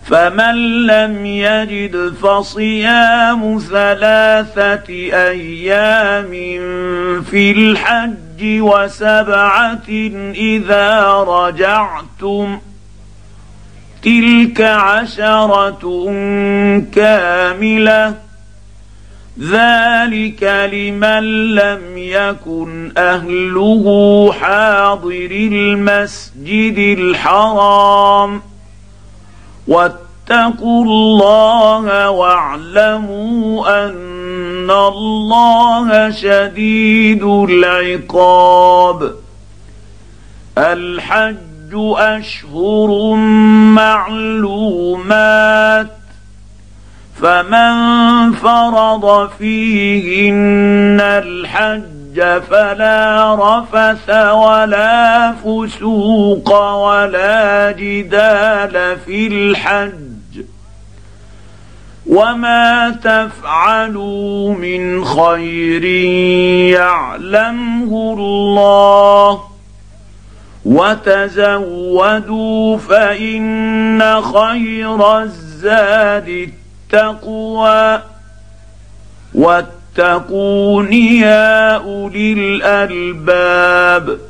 فمن لم يجد فصيام 3 أيام في الحج و7 إذا رجعتم تلك 10 كاملة ذلك لمن لم يكن أهله حاضر المسجد الحرام واتقوا الله واعلموا أن الله شديد العقاب. الحج أشهر معلومات فمن فرض فيهن الحج فلا رفث ولا فسوق ولا جدال في الحج وما تفعلوا من خير يعلمه الله وتزودوا فإن خير الزاد التقوى واتقون يا أولي الألباب.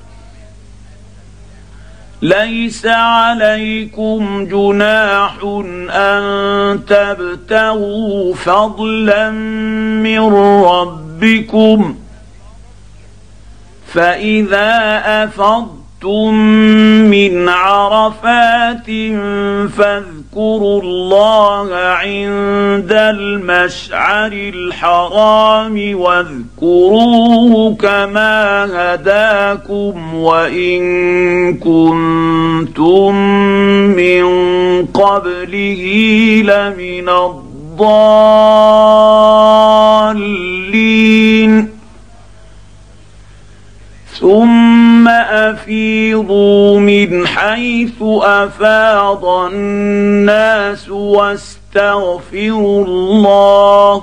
ليس عليكم جناح أن تبتغوا فضلا من ربكم فإذا أفضتم من عرفات فاذكروا الله عند المشعر الحرام واذكروه كما هداكم وإن كنتم من قبله لمن الضالين. ثم أفيضوا من حيث أفاض الناس واستغفروا الله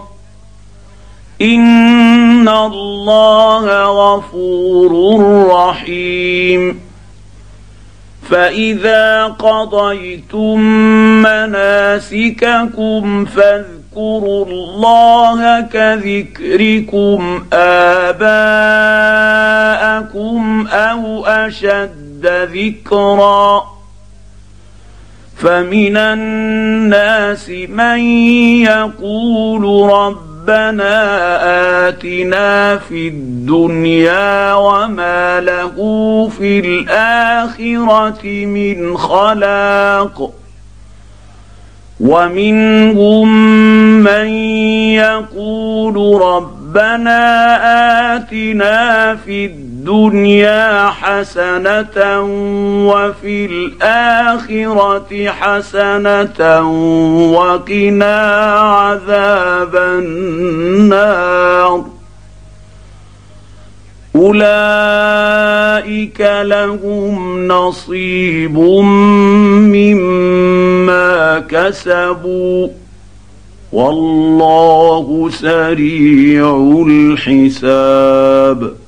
إن الله غفور رحيم. فإذا قضيتم مناسككم فاذكروا الله كذكركم آباءكم أو أشد ذكرا فمن الناس من يقول ربنا آتنا في الدنيا وما له في الآخرة من خلاق ومنهم من يقول ربنا آتنا في الدنيا حسنة وفي الآخرة حسنة وقنا عذاب النار. أولئك لهم نصيب مما كسبوا والله سريع الحساب.